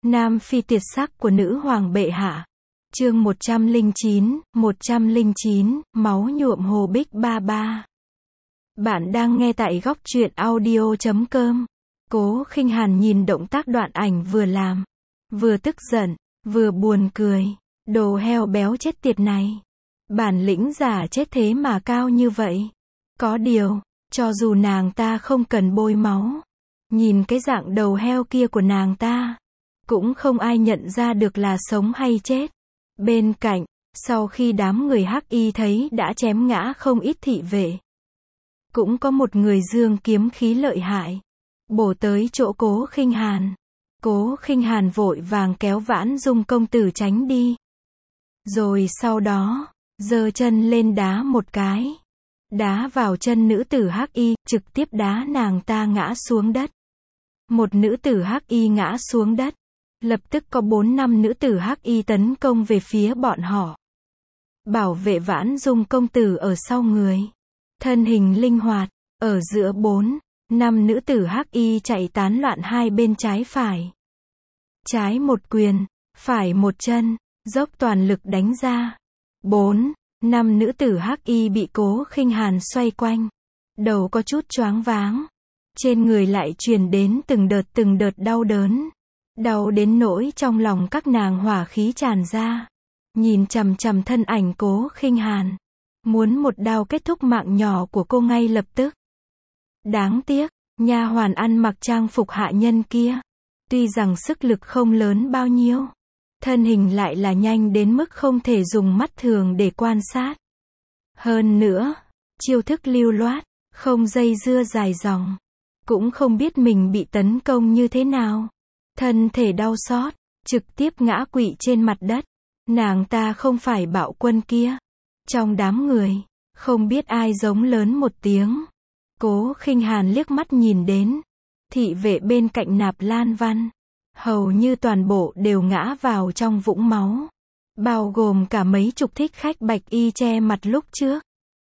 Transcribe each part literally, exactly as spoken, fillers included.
Nam phi tuyệt sắc của nữ hoàng bệ hạ. Chương một trăm lẻ chín, một trăm lẻ chín, máu nhuộm hồ bích ba ba. Bạn đang nghe tại góc truyện audio chấm com. Cố Khinh Hàn nhìn động tác đoạn ảnh vừa làm, vừa tức giận, vừa buồn cười. Đồ heo béo chết tiệt này. Bản lĩnh giả chết thế mà cao như vậy. Có điều, cho dù nàng ta không cần bôi máu, nhìn cái dạng đầu heo kia của nàng ta, cũng không ai nhận ra được là sống hay chết. Bên cạnh, sau khi đám người Hắc Y thấy đã chém ngã không ít thị vệ, cũng có một người dương kiếm khí lợi hại, bổ tới chỗ Cố Khinh Hàn. Cố Khinh Hàn vội vàng kéo Vãn Dung công tử tránh đi. Rồi sau đó, giơ chân lên đá một cái. Đá vào chân nữ tử Hắc Y, trực tiếp đá nàng ta ngã xuống đất. Một nữ tử Hắc Y ngã xuống đất. Lập tức có bốn năm nữ tử Hắc Y tấn công về phía bọn họ. Bảo vệ Vãn Dung công tử ở sau người. Thân hình linh hoạt, ở giữa bốn, năm nữ tử Hắc Y chạy tán loạn hai bên trái phải. Trái một quyền, phải một chân, dốc toàn lực đánh ra. Bốn, năm nữ tử Hắc Y bị Cố Khinh Hàn xoay quanh. Đầu có chút choáng váng. Trên người lại truyền đến từng đợt từng đợt đau đớn. Đau đến nỗi trong lòng các nàng hỏa khí tràn ra. Nhìn chằm chằm thân ảnh Cố Khinh Hàn. Muốn một đao kết thúc mạng nhỏ của cô ngay lập tức. Đáng tiếc, nha hoàn ăn mặc trang phục hạ nhân kia, tuy rằng sức lực không lớn bao nhiêu, thân hình lại là nhanh đến mức không thể dùng mắt thường để quan sát. Hơn nữa, chiêu thức lưu loát, không dây dưa dài dòng, cũng không biết mình bị tấn công như thế nào. Thân thể đau xót, trực tiếp ngã quỵ trên mặt đất. Nàng ta không phải bạo quân kia. Trong đám người, không biết ai giống lớn một tiếng. Cố Khinh Hàn liếc mắt nhìn đến. Thị vệ bên cạnh Nạp Lan Văn, hầu như toàn bộ đều ngã vào trong vũng máu. Bao gồm cả mấy chục thích khách bạch y che mặt lúc trước.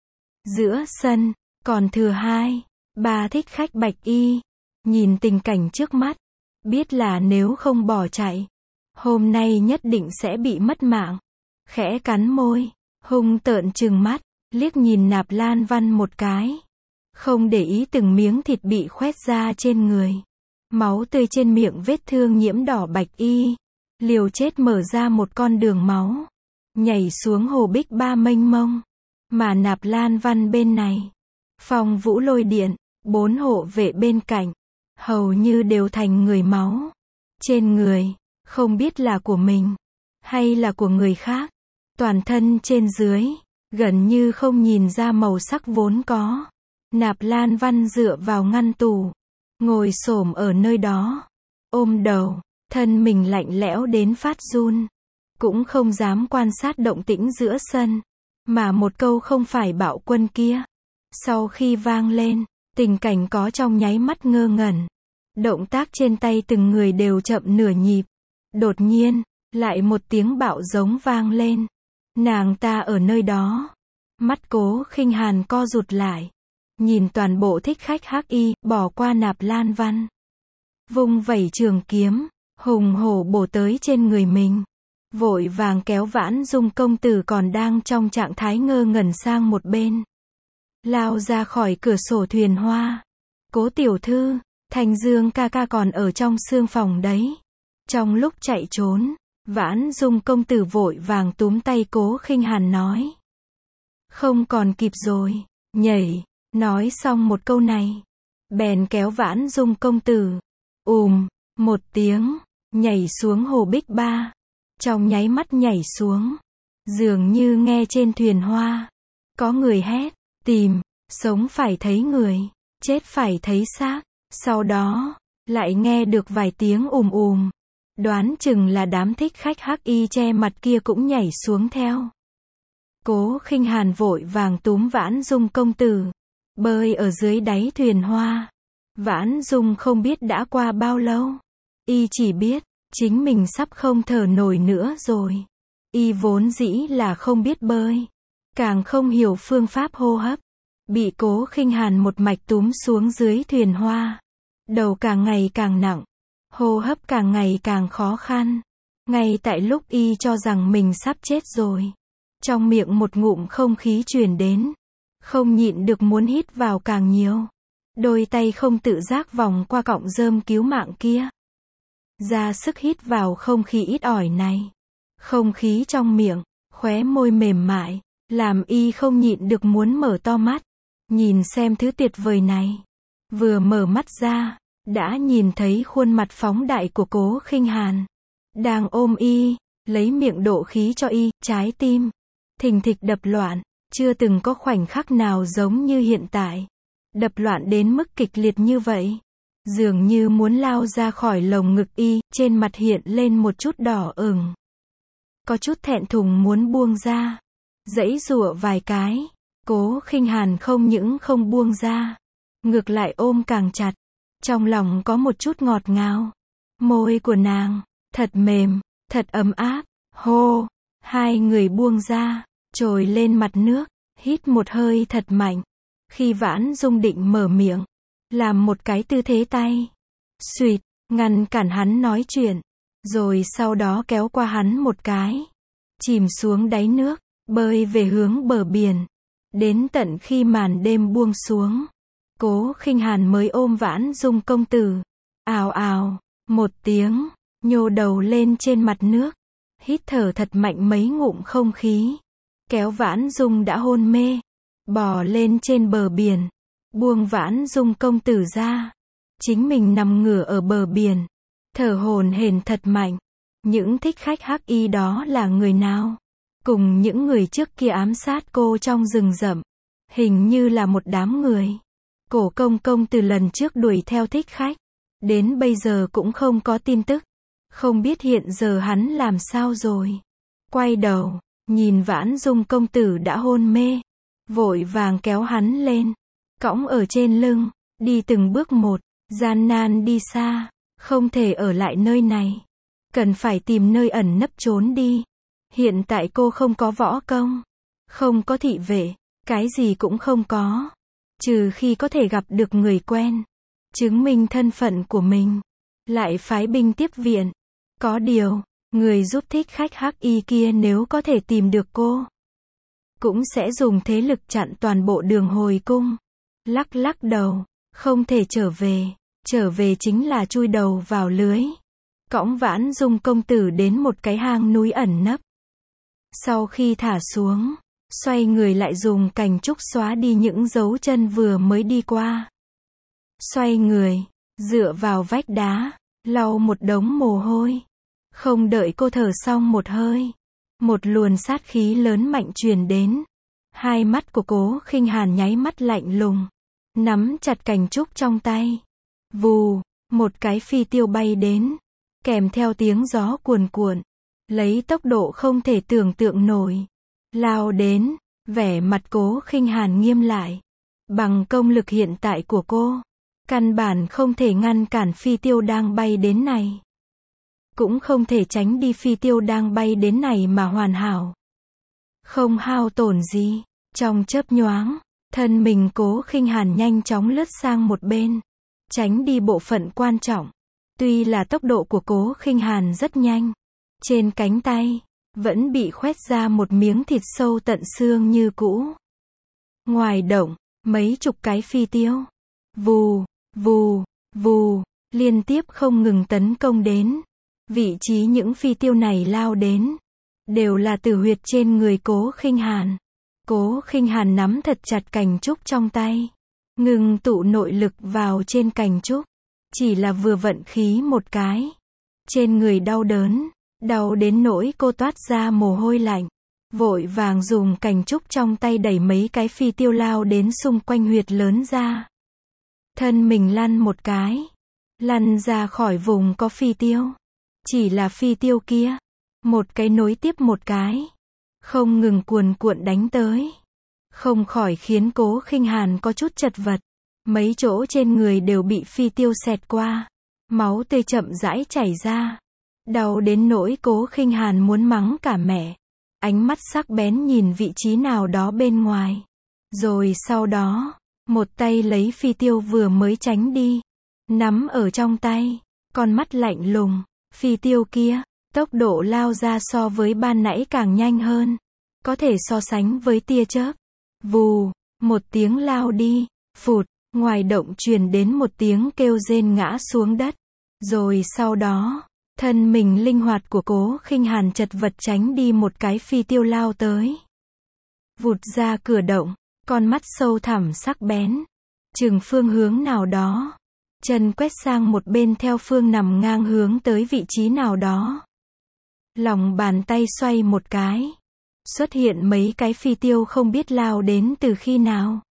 Giữa sân, còn thừa hai, ba thích khách bạch y. Nhìn tình cảnh trước mắt, biết là nếu không bỏ chạy, hôm nay nhất định sẽ bị mất mạng. Khẽ cắn môi, hung tợn trừng mắt, liếc nhìn Nạp Lan Văn một cái. Không để ý từng miếng thịt bị khoét ra trên người. Máu tươi trên miệng vết thương nhiễm đỏ bạch y. Liều chết mở ra một con đường máu. Nhảy xuống hồ bích ba mênh mông. Mà Nạp Lan Văn bên này, Phong Vũ Lôi Điện, bốn hộ vệ bên cạnh, hầu như đều thành người máu. Trên người, không biết là của mình, hay là của người khác. Toàn thân trên dưới, gần như không nhìn ra màu sắc vốn có. Nạp Lan Văn dựa vào ngăn tủ, ngồi xổm ở nơi đó, ôm đầu, thân mình lạnh lẽo đến phát run. Cũng không dám quan sát động tĩnh giữa sân, mà một câu không phải bạo quân kia. Sau khi vang lên, tình cảnh có trong nháy mắt ngơ ngẩn. Động tác trên tay từng người đều chậm nửa nhịp. Đột nhiên, lại một tiếng bạo giống vang lên. Nàng ta ở nơi đó. Mắt Cố Khinh Hàn co rụt lại. Nhìn toàn bộ thích khách Hắc Y, bỏ qua Nạp Lan Văn. Vung vẩy trường kiếm, hùng hổ bổ tới trên người mình. Vội vàng kéo Vãn Dung công tử còn đang trong trạng thái ngơ ngẩn sang một bên. Lao ra khỏi cửa sổ thuyền hoa. Cố tiểu thư, Thanh Dương ca ca còn ở trong xương phòng đấy. Trong lúc chạy trốn, Vãn Dung công tử vội vàng túm tay Cố Khinh Hàn nói. Không còn kịp rồi, nhảy. Nói xong một câu này, bèn kéo Vãn Dung công tử, ùm, một tiếng, nhảy xuống hồ bích ba. Trong nháy mắt nhảy xuống, dường như nghe trên thuyền hoa, có người hét, tìm, sống phải thấy người, chết phải thấy xác. Sau đó, lại nghe được vài tiếng ùm ùm, đoán chừng là đám thích khách Hắc Y che mặt kia cũng nhảy xuống theo. Cố Khinh Hàn vội vàng túm Vãn Dung công tử, bơi ở dưới đáy thuyền hoa. Vãn Dung không biết đã qua bao lâu. Y chỉ biết, chính mình sắp không thở nổi nữa rồi. Y vốn dĩ là không biết bơi, càng không hiểu phương pháp hô hấp. Bị Cố Khinh Hàn một mạch túm xuống dưới thuyền hoa. Đầu càng ngày càng nặng. hô hấp càng ngày càng khó khăn. Ngay tại lúc y cho rằng mình sắp chết rồi, trong miệng một ngụm không khí truyền đến, không nhịn được muốn hít vào càng nhiều. Đôi tay không tự giác vòng qua cọng rơm cứu mạng kia, ra sức hít vào không khí ít ỏi này. Không khí trong miệng, khóe môi mềm mại, làm y không nhịn được muốn mở to mắt, nhìn xem thứ tuyệt vời này. Vừa mở mắt ra, đã nhìn thấy khuôn mặt phóng đại của Cố Khinh Hàn, đang ôm y, lấy miệng độ khí cho y, trái tim thình thịch đập loạn, chưa từng có khoảnh khắc nào giống như hiện tại. Đập loạn đến mức kịch liệt như vậy, dường như muốn lao ra khỏi lồng ngực y, trên mặt hiện lên một chút đỏ ửng. Có chút thẹn thùng muốn buông ra, giãy giụa vài cái, Cố Khinh Hàn không những không buông ra, ngược lại ôm càng chặt. Trong lòng có một chút ngọt ngào. Môi của nàng, thật mềm, thật ấm áp. Hô, hai người buông ra, trồi lên mặt nước, hít một hơi thật mạnh. Khi Vãn Dung định mở miệng, làm một cái tư thế tay, xuỵt, ngăn cản hắn nói chuyện, rồi sau đó kéo qua hắn một cái, chìm xuống đáy nước, bơi về hướng bờ biển. Đến tận khi màn đêm buông xuống, Cố Khinh Hàn mới ôm Vãn Dung công tử. Ào ào, một tiếng, nhô đầu lên trên mặt nước, hít thở thật mạnh mấy ngụm không khí, kéo Vãn Dung đã hôn mê, bò lên trên bờ biển, buông Vãn Dung công tử ra. Chính mình nằm ngửa ở bờ biển, thở hổn hển thật mạnh. Những thích khách hắc y đó là người nào? Cùng những người trước kia ám sát cô trong rừng rậm, hình như là một đám người. Cổ công công từ lần trước đuổi theo thích khách, đến bây giờ cũng không có tin tức. Không biết hiện giờ hắn làm sao rồi. Quay đầu, nhìn Vãn Dung công tử đã hôn mê, vội vàng kéo hắn lên, cõng ở trên lưng, đi từng bước một, gian nan đi xa, không thể ở lại nơi này. Cần phải tìm nơi ẩn nấp trốn đi. Hiện tại cô không có võ công, không có thị vệ, cái gì cũng không có. Trừ khi có thể gặp được người quen, chứng minh thân phận của mình, lại phái binh tiếp viện. Có điều, người giúp thích khách hắc y kia nếu có thể tìm được cô, cũng sẽ dùng thế lực chặn toàn bộ đường hồi cung. Lắc lắc đầu, không thể trở về, trở về chính là chui đầu vào lưới. Cõng Vãn Dung công tử đến một cái hang núi ẩn nấp. Sau khi thả xuống, xoay người lại dùng cành trúc xóa đi những dấu chân vừa mới đi qua. Xoay người, dựa vào vách đá, lau một đống mồ hôi. Không đợi cô thở xong một hơi, một luồn sát khí lớn mạnh truyền đến. Hai mắt của Cố Khinh Hàn nháy mắt lạnh lùng, nắm chặt cành trúc trong tay. Vù, một cái phi tiêu bay đến, kèm theo tiếng gió cuồn cuộn, lấy tốc độ không thể tưởng tượng nổi, lao đến. Vẻ mặt Cố Khinh Hàn nghiêm lại. Bằng công lực hiện tại của cô, căn bản không thể ngăn cản phi tiêu đang bay đến này, cũng không thể tránh đi phi tiêu đang bay đến này mà hoàn hảo, không hao tổn gì. Trong chớp nhoáng, thân mình Cố Khinh Hàn nhanh chóng lướt sang một bên, tránh đi bộ phận quan trọng. Tuy là tốc độ của Cố Khinh Hàn rất nhanh, trên cánh tay vẫn bị khoét ra một miếng thịt sâu tận xương như cũ. Ngoài động, mấy chục cái phi tiêu, vù, vù, vù, liên tiếp không ngừng tấn công đến. Vị trí những phi tiêu này lao đến, đều là tử huyệt trên người Cố Khinh Hàn. Cố Khinh Hàn nắm thật chặt cành trúc trong tay, ngừng tụ nội lực vào trên cành trúc. Chỉ là vừa vận khí một cái, trên người đau đớn, đau đến nỗi cô toát ra mồ hôi lạnh, vội vàng dùng cành trúc trong tay đẩy mấy cái phi tiêu lao đến xung quanh huyệt lớn ra. Thân mình lăn một cái, lăn ra khỏi vùng có phi tiêu. Chỉ là phi tiêu kia, một cái nối tiếp một cái, không ngừng cuồn cuộn đánh tới, không khỏi khiến Cố Khinh Hàn có chút chật vật. Mấy chỗ trên người đều bị phi tiêu xẹt qua, máu tươi chậm rãi chảy ra, đau đến nỗi Cố Khinh Hàn muốn mắng cả mẹ. Ánh mắt sắc bén nhìn vị trí nào đó bên ngoài, rồi sau đó, một tay lấy phi tiêu vừa mới tránh đi, nắm ở trong tay, con mắt lạnh lùng. Phi tiêu kia, tốc độ lao ra so với ban nãy càng nhanh hơn. Có thể so sánh với tia chớp. Vù, một tiếng lao đi, phụt, ngoài động truyền đến một tiếng kêu rên ngã xuống đất. Rồi sau đó, thân mình linh hoạt của Cố Khinh Hàn chật vật tránh đi một cái phi tiêu lao tới. Vụt ra cửa động, con mắt sâu thẳm sắc bén, chừng phương hướng nào đó. Chân quét sang một bên theo phương nằm ngang hướng tới vị trí nào đó. Lòng bàn tay xoay một cái. Xuất hiện mấy cái phi tiêu không biết lao đến từ khi nào.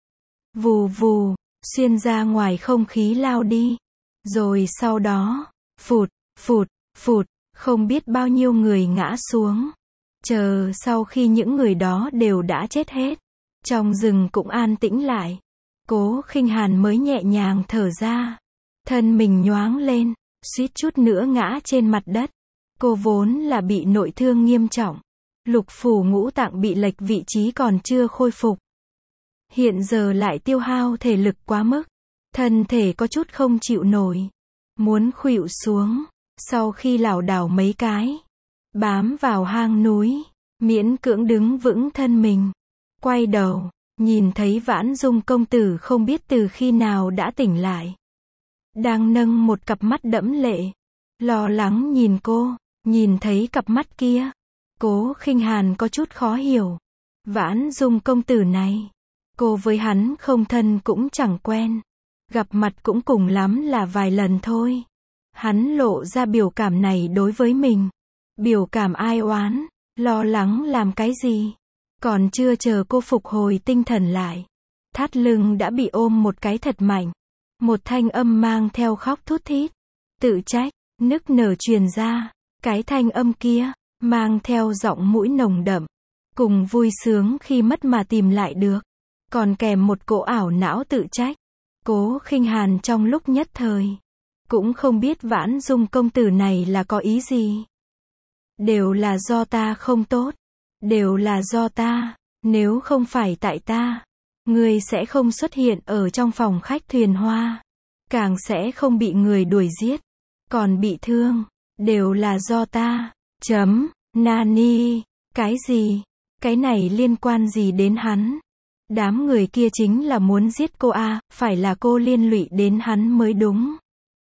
Vù vù, xuyên ra ngoài không khí lao đi. Rồi sau đó, phụt, phụt, phụt, không biết bao nhiêu người ngã xuống. Chờ sau khi những người đó đều đã chết hết, trong rừng cũng an tĩnh lại. Cố Khinh Hàn mới nhẹ nhàng thở ra. Thân mình nhoáng lên, suýt chút nữa ngã trên mặt đất. Cô vốn là bị nội thương nghiêm trọng. Lục phủ ngũ tạng bị lệch vị trí còn chưa khôi phục. Hiện giờ lại tiêu hao thể lực quá mức. Thân thể có chút không chịu nổi. Muốn khuỵu xuống. Sau khi lảo đảo mấy cái, bám vào hang núi, miễn cưỡng đứng vững thân mình. Quay đầu, nhìn thấy Vãn Dung công tử không biết từ khi nào đã tỉnh lại. Đang nâng một cặp mắt đẫm lệ. Lo lắng nhìn cô, nhìn thấy cặp mắt kia. Cố Khinh Hàn có chút khó hiểu. Vãn Dung công tử này, cô với hắn không thân cũng chẳng quen. Gặp mặt cũng cùng lắm là vài lần thôi. Hắn lộ ra biểu cảm này đối với mình. Biểu cảm ai oán, lo lắng làm cái gì. Còn chưa chờ cô phục hồi tinh thần lại. Thắt lưng đã bị ôm một cái thật mạnh. Một thanh âm mang theo khóc thút thít. Tự trách, nức nở truyền ra. Cái thanh âm kia, mang theo giọng mũi nồng đậm. Cùng vui sướng khi mất mà tìm lại được. Còn kèm một cỗ ảo não tự trách. Cố Khinh Hàn trong lúc nhất thời cũng không biết Vãn Dung công tử này là có ý gì. Đều là do ta không tốt. Đều là do ta. Nếu không phải tại ta, ngươi sẽ không xuất hiện ở trong phòng khách thuyền hoa. Càng sẽ không bị người đuổi giết. Còn bị thương. Đều là do ta. Chấm. Nani. Cái gì? Cái này liên quan gì đến hắn? Đám người kia chính là muốn giết cô à, phải là cô liên lụy đến hắn mới đúng.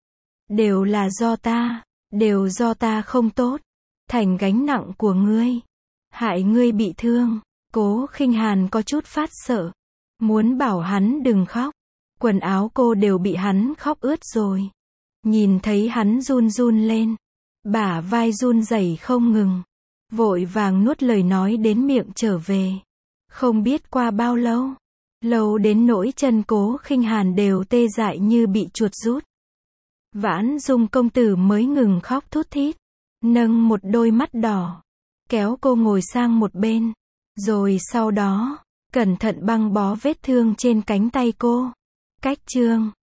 Đều là do ta, đều do ta không tốt, thành gánh nặng của ngươi, hại ngươi bị thương. Cố Khinh Hàn có chút phát sợ, muốn bảo hắn đừng khóc, quần áo cô đều bị hắn khóc ướt rồi. Nhìn thấy hắn run run lên, bả vai run rẩy không ngừng, vội vàng nuốt lời nói đến miệng trở về. Không biết qua bao lâu, lâu đến nỗi chân Cố Khinh Hàn đều tê dại như bị chuột rút. Vãn Dung công tử mới ngừng khóc thút thít, nâng một đôi mắt đỏ, kéo cô ngồi sang một bên, rồi sau đó, cẩn thận băng bó vết thương trên cánh tay cô. Cách chương